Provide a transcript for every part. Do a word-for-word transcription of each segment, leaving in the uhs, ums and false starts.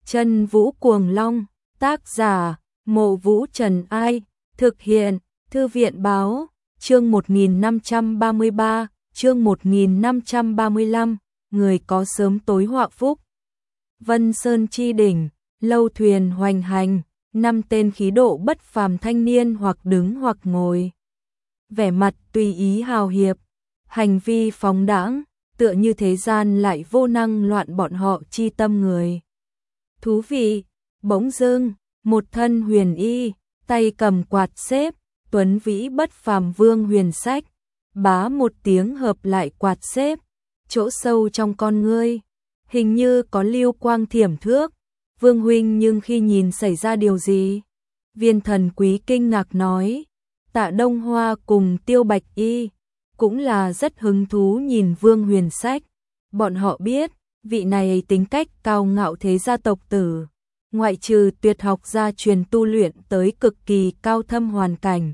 Chân Vũ Cuồng Long, tác giả, Mộ Vũ Trần Ai, thực hiện, Thư viện Báo, chương một nghìn năm trăm ba mươi ba, chương một nghìn năm trăm ba mươi lăm, người có sớm tối họa phúc. Vân Sơn chi đỉnh, lâu thuyền hoành hành, năm tên khí độ bất phàm thanh niên hoặc đứng hoặc ngồi. Vẻ mặt tùy ý hào hiệp, hành vi phóng đãng, tựa như thế gian lại vô năng loạn bọn họ chi tâm người. Thú vị, bỗng dưng, một thân huyền y, tay cầm quạt xếp, tuấn vĩ bất phàm Vương Huyền Sách, bá một tiếng hợp lại quạt xếp, chỗ sâu trong con ngươi, hình như có lưu quang thiểm thước. Vương huynh, nhưng khi nhìn xảy ra điều gì? Viên Thần Quý kinh ngạc nói. Tạ Đông Hoa cùng Tiêu Bạch Y cũng là rất hứng thú nhìn Vương Huyền Sách. Bọn họ biết, vị này tính cách cao ngạo thế gia tộc tử, ngoại trừ tuyệt học gia truyền tu luyện tới cực kỳ cao thâm hoàn cảnh.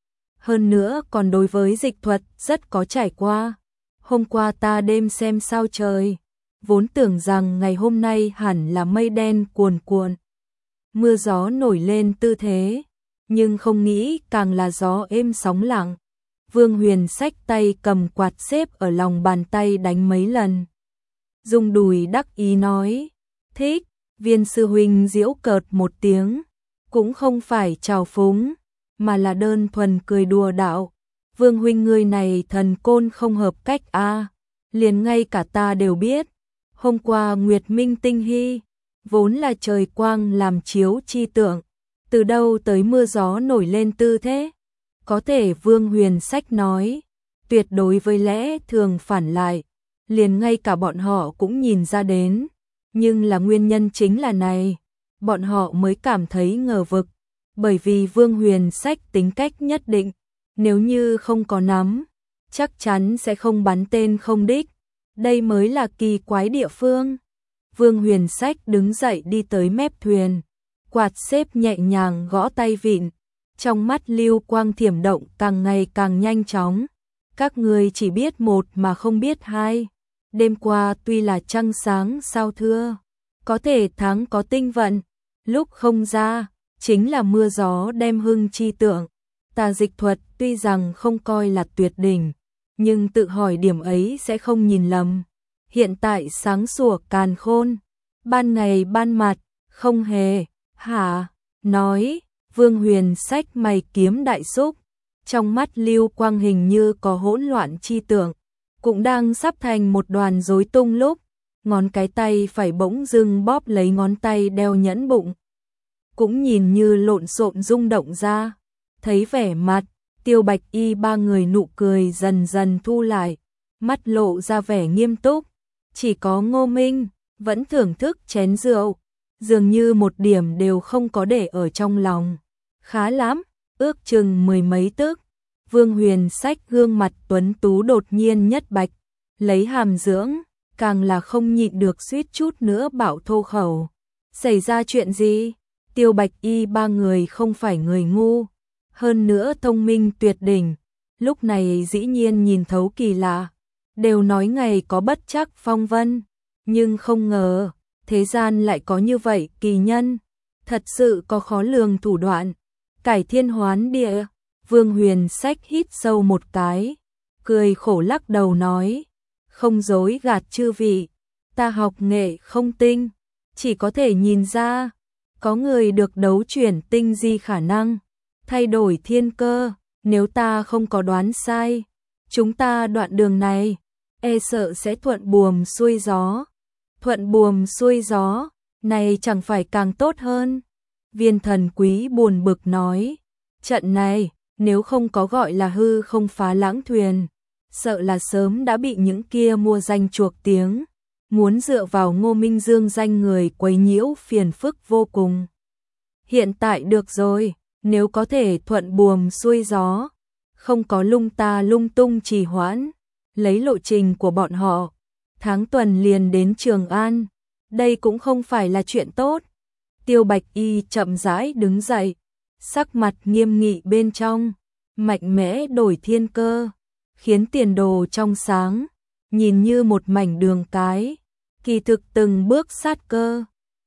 Hơn nữa còn đối với dịch thuật rất có trải qua. Hôm qua ta đêm xem sao trời, vốn tưởng rằng ngày hôm nay hẳn là mây đen cuồn cuộn, mưa gió nổi lên tư thế, nhưng không nghĩ càng là gió êm sóng lặng. Vương Huyền Sách tay cầm quạt xếp ở lòng bàn tay đánh mấy lần, dùng đùi đắc ý nói, thích. Viên sư huynh giễu cợt một tiếng, cũng không phải trào phúng, mà là đơn thuần cười đùa đạo. Vương huynh người này thần côn không hợp cách a, à, liền ngay cả ta đều biết. Hôm qua Nguyệt Minh tinh hy, vốn là trời quang làm chiếu chi tượng, từ đâu tới mưa gió nổi lên tư thế? Có thể Vương Huyền Sách nói, tuyệt đối với lẽ thường phản lại, liền ngay cả bọn họ cũng nhìn ra đến. Nhưng là nguyên nhân chính là này, bọn họ mới cảm thấy ngờ vực, bởi vì Vương Huyền Sách tính cách nhất định, nếu như không có nắm, chắc chắn sẽ không bắn tên không đích. Đây mới là kỳ quái địa phương. Vương Huyền Sách đứng dậy đi tới mép thuyền, quạt xếp nhẹ nhàng gõ tay vịn, trong mắt lưu quang thiểm động càng ngày càng nhanh chóng. Các người chỉ biết một mà không biết hai. Đêm qua tuy là trăng sáng sao thưa, có thể tháng có tinh vận, lúc không ra, chính là mưa gió đem hưng chi tượng. Ta dịch thuật tuy rằng không coi là tuyệt đỉnh, nhưng tự hỏi điểm ấy sẽ không nhìn lầm. Hiện tại sáng sủa càn khôn, ban ngày ban mặt, không hề, hả, nói. Vương Huyền Sách mày kiếm đại xúc, trong mắt lưu quang hình như có hỗn loạn chi tượng, cũng đang sắp thành một đoàn rối tung lúc, ngón cái tay phải bỗng dưng bóp lấy ngón tay đeo nhẫn bụng, cũng nhìn như lộn xộn rung động ra. Thấy vẻ mặt Tiêu Bạch Y ba người, nụ cười dần dần thu lại, mắt lộ ra vẻ nghiêm túc. Chỉ có Ngô Minh vẫn thưởng thức chén rượu, dường như một điểm đều không có để ở trong lòng. Khá lắm, ước chừng mười mấy tức. Vương Huyền Sách gương mặt tuấn tú đột nhiên nhất bạch, lấy hàm dưỡng, càng là không nhịn được suýt chút nữa bảo thô khẩu. Xảy ra chuyện gì? Tiêu Bạch Y ba người không phải người ngu, hơn nữa thông minh tuyệt đỉnh, lúc này dĩ nhiên nhìn thấu kỳ lạ. Đều nói ngày có bất trắc phong vân, nhưng không ngờ thế gian lại có như vậy kỳ nhân, thật sự có khó lường thủ đoạn, cải thiên hoán địa. Vương Huyền Sách hít sâu một cái, cười khổ lắc đầu nói, không dối gạt chư vị, ta học nghệ không tinh, chỉ có thể nhìn ra, có người được đấu chuyển tinh di khả năng, thay đổi thiên cơ. Nếu ta không có đoán sai, chúng ta đoạn đường này, e sợ sẽ thuận buồm xuôi gió. Thuận buồm xuôi gió, này chẳng phải càng tốt hơn? Viên Thần Quý buồn bực nói, trận này, nếu không có gọi là hư không phá lãng thuyền, sợ là sớm đã bị những kia mua danh chuộc tiếng, muốn dựa vào Ngô Minh Dương danh người quấy nhiễu phiền phức vô cùng. Hiện tại được rồi, nếu có thể thuận buồm xuôi gió, không có lung ta lung tung trì hoãn, lấy lộ trình của bọn họ, tháng tuần liền đến Trường An, đây cũng không phải là chuyện tốt. Tiêu Bạch Y chậm rãi đứng dậy, sắc mặt nghiêm nghị bên trong, mạnh mẽ đổi thiên cơ, khiến tiền đồ trong sáng, nhìn như một mảnh đường cái, kỳ thực từng bước sát cơ.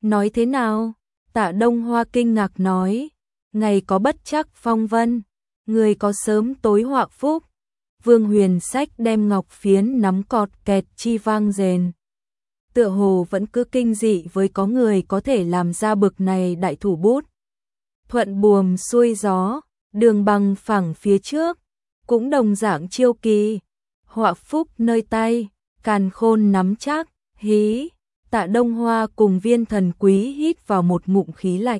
Nói thế nào? Tạ Đông Hoa kinh ngạc nói, ngày có bất trắc phong vân, người có sớm tối họa phúc. Vương Huyền Sách đem ngọc phiến nắm cọt kẹt chi vang rền. Tựa hồ vẫn cứ kinh dị với có người có thể làm ra bực này đại thủ bút. Thuận buồm xuôi gió, đường bằng phẳng phía trước, cũng đồng dạng chiêu kỳ. Họa phúc nơi tay, càn khôn nắm chắc, hí. Tạ Đông Hoa cùng Viên Thần Quý hít vào một ngụm khí lạnh.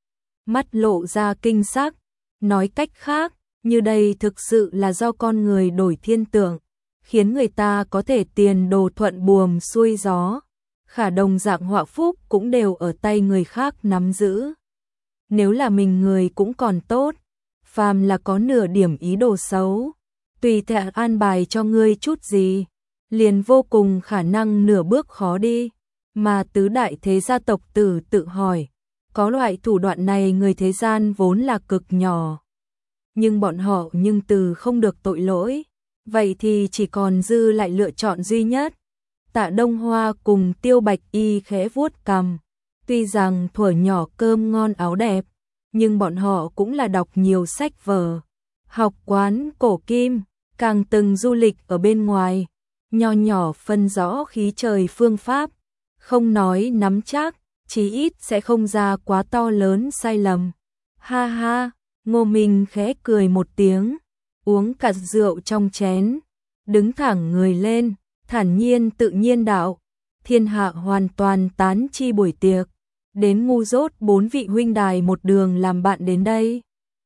Mắt lộ ra kinh sắc, nói cách khác, như đây thực sự là do con người đổi thiên tượng, khiến người ta có thể tiền đồ thuận buồm xuôi gió. Khả đồng dạng họa phúc cũng đều ở tay người khác nắm giữ. Nếu là mình người cũng còn tốt, phàm là có nửa điểm ý đồ xấu, tùy theo an bài cho ngươi chút gì, liền vô cùng khả năng nửa bước khó đi. Mà tứ đại thế gia tộc tử tự hỏi, có loại thủ đoạn này người thế gian vốn là cực nhỏ. Nhưng bọn họ nhưng từ không được tội lỗi, vậy thì chỉ còn dư lại lựa chọn duy nhất. Tạ Đông Hoa cùng Tiêu Bạch Y khẽ vuốt cằm, tuy rằng thuở nhỏ cơm ngon áo đẹp, nhưng bọn họ cũng là đọc nhiều sách vở, học quán cổ kim, càng từng du lịch ở bên ngoài, nho nhỏ phân rõ khí trời phương pháp, không nói nắm chắc, chí ít sẽ không ra quá to lớn sai lầm. Ha ha, Ngô Minh khẽ cười một tiếng, uống cạn rượu trong chén, đứng thẳng người lên, thản nhiên tự nhiên đạo, thiên hạ hoàn toàn tán chi buổi tiệc, đến ngu dốt bốn vị huynh đài một đường làm bạn đến đây.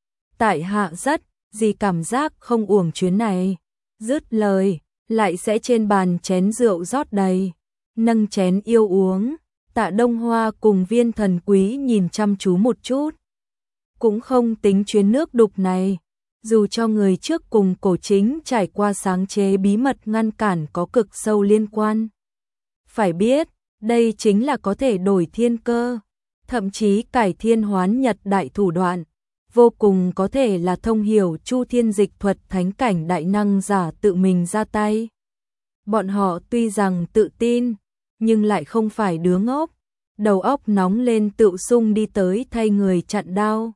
Tại hạ rất, gì cảm giác không uổng chuyến này. Dứt lời, lại sẽ trên bàn chén rượu rót đầy, nâng chén yêu uống. Tạ Đông Hoa cùng Viên Thần Quý nhìn chăm chú một chút, cũng không tính chuyến nước đục này, dù cho người trước cùng Cổ Chính trải qua sáng chế bí mật ngăn cản có cực sâu liên quan. Phải biết, đây chính là có thể đổi thiên cơ, thậm chí cải thiên hoán nhật đại thủ đoạn, vô cùng có thể là thông hiểu chu thiên dịch thuật thánh cảnh đại năng giả tự mình ra tay. Bọn họ tuy rằng tự tin, nhưng lại không phải đứa ngốc, đầu óc nóng lên tự sung đi tới thay người chặn đao.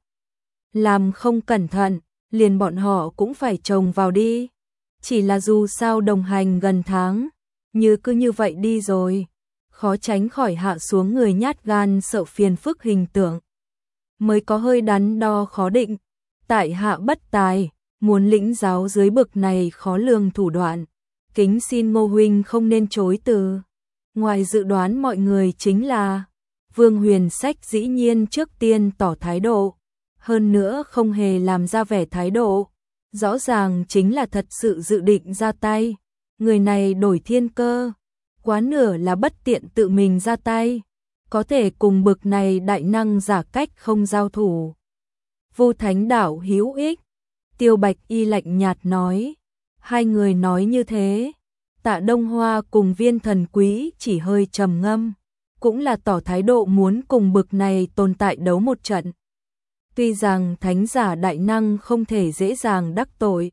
Làm không cẩn thận, liền bọn họ cũng phải chồng vào đi. Chỉ là dù sao đồng hành gần tháng, như cứ như vậy đi rồi, khó tránh khỏi hạ xuống người nhát gan sợ phiền phức hình tượng. Mới có hơi đắn đo khó định, tại hạ bất tài, muốn lĩnh giáo dưới bực này khó lường thủ đoạn, kính xin Ngô huynh không nên chối từ. Ngoài dự đoán mọi người chính là Vương Huyền Sách dĩ nhiên trước tiên tỏ thái độ, hơn nữa không hề làm ra vẻ thái độ, rõ ràng chính là thật sự dự định ra tay. Người này đổi thiên cơ, quá nửa là bất tiện tự mình ra tay, có thể cùng bực này đại năng giả cách không giao thủ. Vu Thánh Đạo hữu ích, Tiêu Bạch Y lạnh nhạt nói. Hai người nói như thế, Tạ Đông Hoa cùng Viên Thần Quý chỉ hơi trầm ngâm, cũng là tỏ thái độ muốn cùng bực này tồn tại đấu một trận. Tuy rằng thánh giả đại năng không thể dễ dàng đắc tội,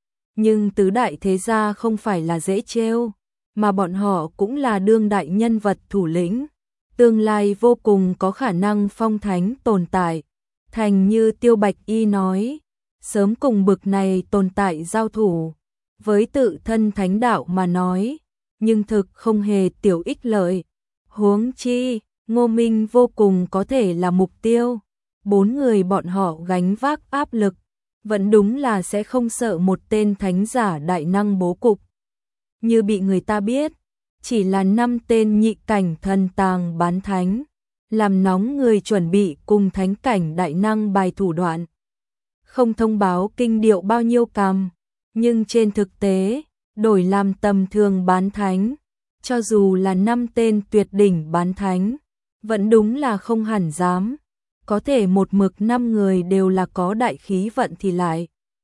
nhưng tứ đại thế gia không phải là dễ trêu, mà bọn họ cũng là đương đại nhân vật thủ lĩnh, tương lai vô cùng có khả năng phong thánh tồn tại. Thành như Tiêu Bạch Y nói, sớm cùng bực này tồn tại giao thủ, với tự thân thánh đạo mà nói, nhưng thực không hề tiểu ích lợi. Huống chi, Ngô Minh vô cùng có thể là mục tiêu. Bốn người bọn họ gánh vác áp lực, vẫn đúng là sẽ không sợ một tên thánh giả đại năng bố cục. Như bị người ta biết, chỉ là năm tên nhị cảnh thần tàng bán thánh, làm nóng người chuẩn bị cùng thánh cảnh đại năng bài thủ đoạn. Không thông báo kinh điệu bao nhiêu cằm, nhưng trên thực tế, đổi làm tầm thường bán thánh, cho dù là năm tên tuyệt đỉnh bán thánh, vẫn đúng là không hẳn dám. Có thể một mực năm người đều là có đại khí vận thì lại.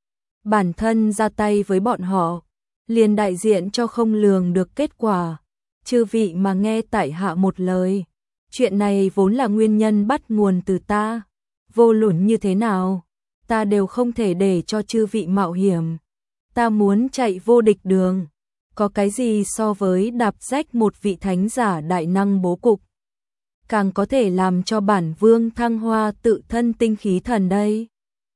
Bản thân ra tay với bọn họ, liền đại diện cho không lường được kết quả. Chư vị mà nghe tại hạ một lời, chuyện này vốn là nguyên nhân bắt nguồn từ ta. Vô luận như thế nào, ta đều không thể để cho chư vị mạo hiểm. Ta muốn chạy vô địch đường, có cái gì so với đạp rách một vị thánh giả đại năng bố cục. càng có thể làm cho bản vương thăng hoa tự thân tinh khí thần đây.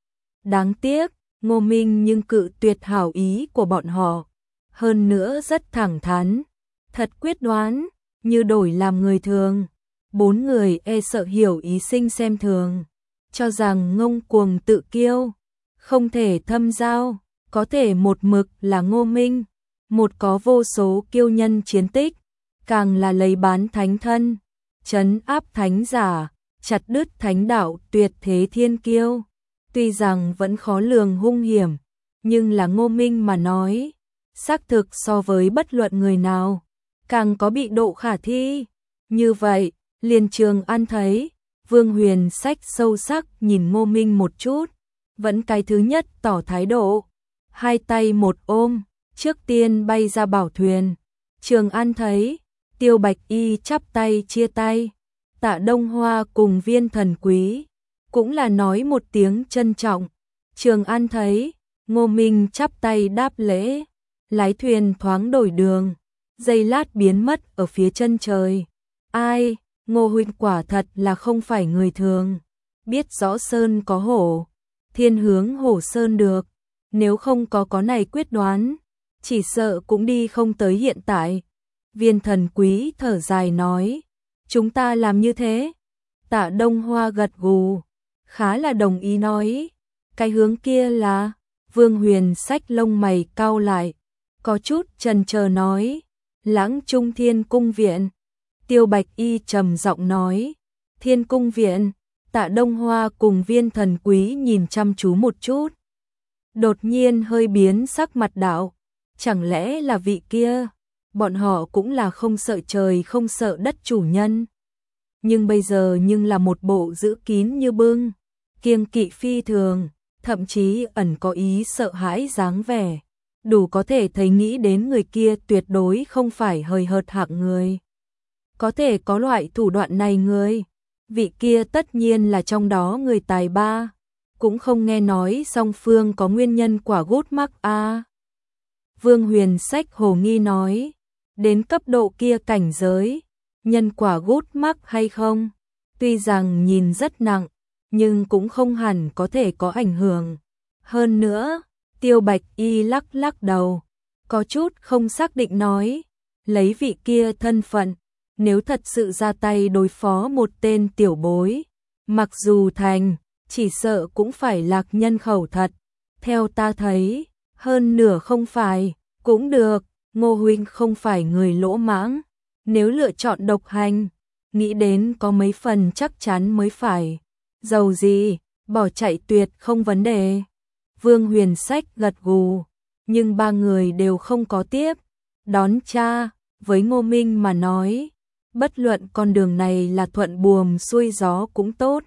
Đáng tiếc, Ngô Minh nhưng cự tuyệt hảo ý của bọn họ, hơn nữa rất thẳng thắn, thật quyết đoán, như đổi làm người thường. Bốn người e sợ hiểu ý sinh xem thường, cho rằng ngông cuồng tự kiêu, không thể thâm giao, có thể một mực là Ngô Minh, một có vô số kiêu nhân chiến tích, càng là lấy bán thánh thân, trấn áp thánh giả, chặt đứt thánh đạo tuyệt thế thiên kiêu. Tuy rằng vẫn khó lường hung hiểm, nhưng là Ngô Minh mà nói, xác thực so với bất luận người nào, càng có bị độ khả thi. Như vậy, liền Trường An thấy, Vương Huyền Sách sâu sắc nhìn Ngô Minh một chút, vẫn cái thứ nhất tỏ thái độ, hai tay một ôm, trước tiên bay ra bảo thuyền. Trường An thấy, Tiêu Bạch Y chắp tay chia tay, Tạ Đông Hoa cùng Viên Thần Quý, cũng là nói một tiếng trân trọng. Trường An thấy, Ngô Minh chắp tay đáp lễ, lái thuyền thoáng đổi đường, giây lát biến mất ở phía chân trời. Ai, Ngô huynh quả thật là không phải người thường, biết rõ sơn có hổ, thiên hướng hổ sơn được, nếu không có có này quyết đoán, chỉ sợ cũng đi không tới hiện tại. Viên Thần Quý thở dài nói, chúng ta làm như thế. Tạ Đông Hoa gật gù, khá là đồng ý nói, cái hướng kia là. Vương Huyền Sách lông mày cau lại, có chút chần chờ nói, Lãng Trung Thiên Cung Viện. Tiêu Bạch Y trầm giọng nói, Thiên Cung Viện. Tạ Đông Hoa cùng Viên Thần Quý nhìn chăm chú một chút, đột nhiên hơi biến sắc mặt đạo, chẳng lẽ là vị kia? Bọn họ cũng là không sợ trời không sợ đất chủ nhân, nhưng bây giờ nhưng là một bộ giữ kín như bưng, kiêng kỵ phi thường, thậm chí ẩn có ý sợ hãi dáng vẻ, đủ có thể thấy nghĩ đến người kia tuyệt đối không phải hời hợt hạng người. Có thể có loại thủ đoạn này người, vị kia tất nhiên là trong đó người tài ba, cũng không nghe nói song phương có nguyên nhân quả gút mắc a. À. Vương Huyền Sách hồ nghi nói, đến cấp độ kia cảnh giới, nhân quả gút mắc hay không, tuy rằng nhìn rất nặng, nhưng cũng không hẳn có thể có ảnh hưởng. Hơn nữa, Tiêu Bạch Y lắc lắc đầu, có chút không xác định nói, lấy vị kia thân phận, nếu thật sự ra tay đối phó một tên tiểu bối, mặc dù thành, chỉ sợ cũng phải lạc nhân khẩu thật. Theo ta thấy, hơn nửa không phải, cũng được, Ngô huynh không phải người lỗ mãng, nếu lựa chọn độc hành, nghĩ đến có mấy phần chắc chắn mới phải. Dầu gì, bỏ chạy tuyệt không vấn đề. Vương Huyền Sách gật gù, nhưng ba người đều không có tiếp đón cha. Với Ngô Minh mà nói, bất luận con đường này là thuận buồm xuôi gió cũng tốt,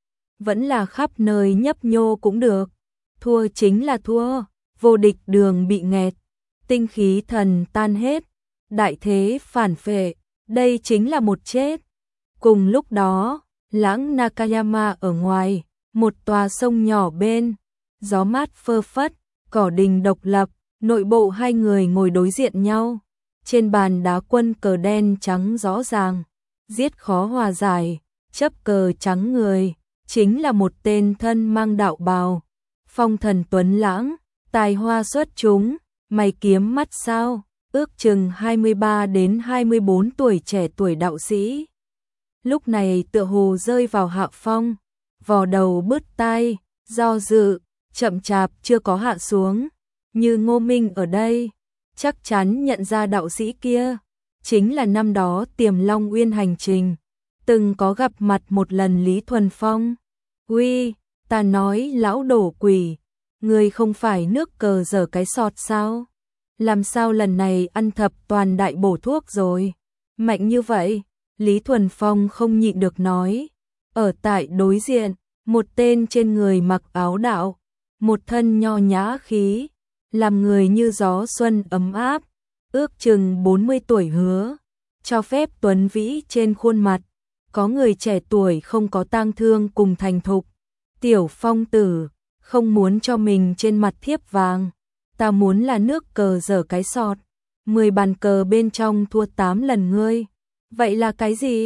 vẫn là khắp nơi nhấp nhô cũng được, thua chính là thua, vô địch đường bị nghẹt, tinh khí thần tan hết, đại thế phản phệ, đây chính là một chết. Cùng lúc đó, Lãng Nakayama ở ngoài, một tòa sông nhỏ bên, gió mát phơ phất, cỏ đình độc lập, nội bộ hai người ngồi đối diện nhau. Trên bàn đá quân cờ đen trắng rõ ràng, giết khó hòa giải, chấp cờ trắng người, chính là một tên thân mang đạo bào, phong thần tuấn lãng, tài hoa xuất chúng, mày kiếm mắt sao, ước chừng hai mươi ba đến hai mươi bốn tuổi trẻ tuổi đạo sĩ. Lúc này tựa hồ rơi vào hạ phong, vò đầu bứt tai, do dự, chậm chạp chưa có hạ xuống, như Ngô Minh ở đây, chắc chắn nhận ra đạo sĩ kia, chính là năm đó Tiềm Long Uyên hành trình, từng có gặp mặt một lần Lý Thuần Phong. Uy, ta nói lão đổ quỷ, người không phải nước cờ dở cái sọt sao? Làm sao lần này ăn thập toàn đại bổ thuốc rồi? Mạnh như vậy, Lý Thuần Phong không nhịn được nói. Ở tại đối diện, một tên trên người mặc áo đạo, một thân nho nhã khí, làm người như gió xuân ấm áp, ước chừng bốn mươi tuổi hứa, cho phép tuấn vĩ trên khuôn mặt, có người trẻ tuổi không có tang thương cùng thành thục. Tiểu Phong tử, không muốn cho mình trên mặt thiếp vàng, ta muốn là nước cờ dở cái sọt, mười bàn cờ bên trong thua tám lần ngươi. Vậy là cái gì?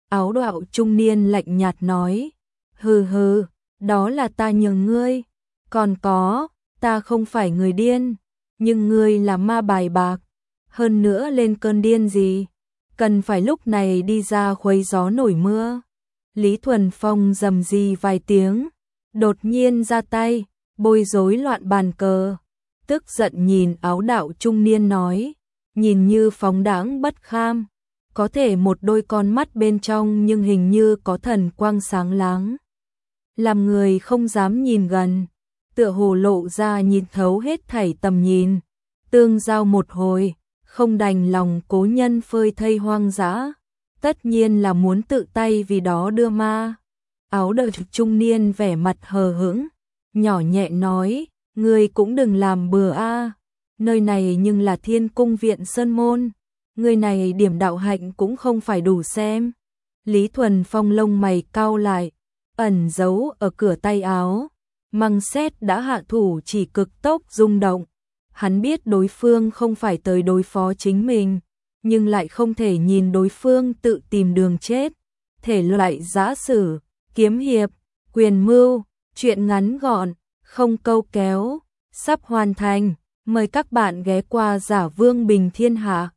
Áo đạo trung niên lạnh nhạt nói, hừ hừ, đó là ta nhường ngươi, còn có, ta không phải người điên, nhưng ngươi là ma bài bạc, hơn nữa lên cơn điên gì, cần phải lúc này đi ra khuấy gió nổi mưa. Lý Thuần Phong rầm rì vài tiếng, đột nhiên ra tay, bôi rối loạn bàn cờ, tức giận nhìn áo đạo trung niên nói, nhìn như phóng đãng bất kham, có thể một đôi con mắt bên trong nhưng hình như có thần quang sáng láng, làm người không dám nhìn gần, tựa hồ lộ ra nhìn thấu hết thảy tầm nhìn, tương giao một hồi, không đành lòng cố nhân phơi thây hoang dã, tất nhiên là muốn tự tay vì đó đưa ma. Áo đạo trung niên vẻ mặt hờ hững, nhỏ nhẹ nói, ngươi cũng đừng làm bừa a, nơi này nhưng là Thiên Cung viện Sơn môn, người này điểm đạo hạnh cũng không phải đủ xem. Lý Thuần Phong lông mày cau lại, ẩn giấu ở cửa tay áo, Măng Sét đã hạ thủ chỉ cực tốc rung động. Hắn biết đối phương không phải tới đối phó chính mình, nhưng lại không thể nhìn đối phương tự tìm đường chết. Thể loại giã sử, kiếm hiệp, quyền mưu, chuyện ngắn gọn, không câu kéo, sắp hoàn thành. Mời các bạn ghé qua Giả Vương Bình Thiên Hạ.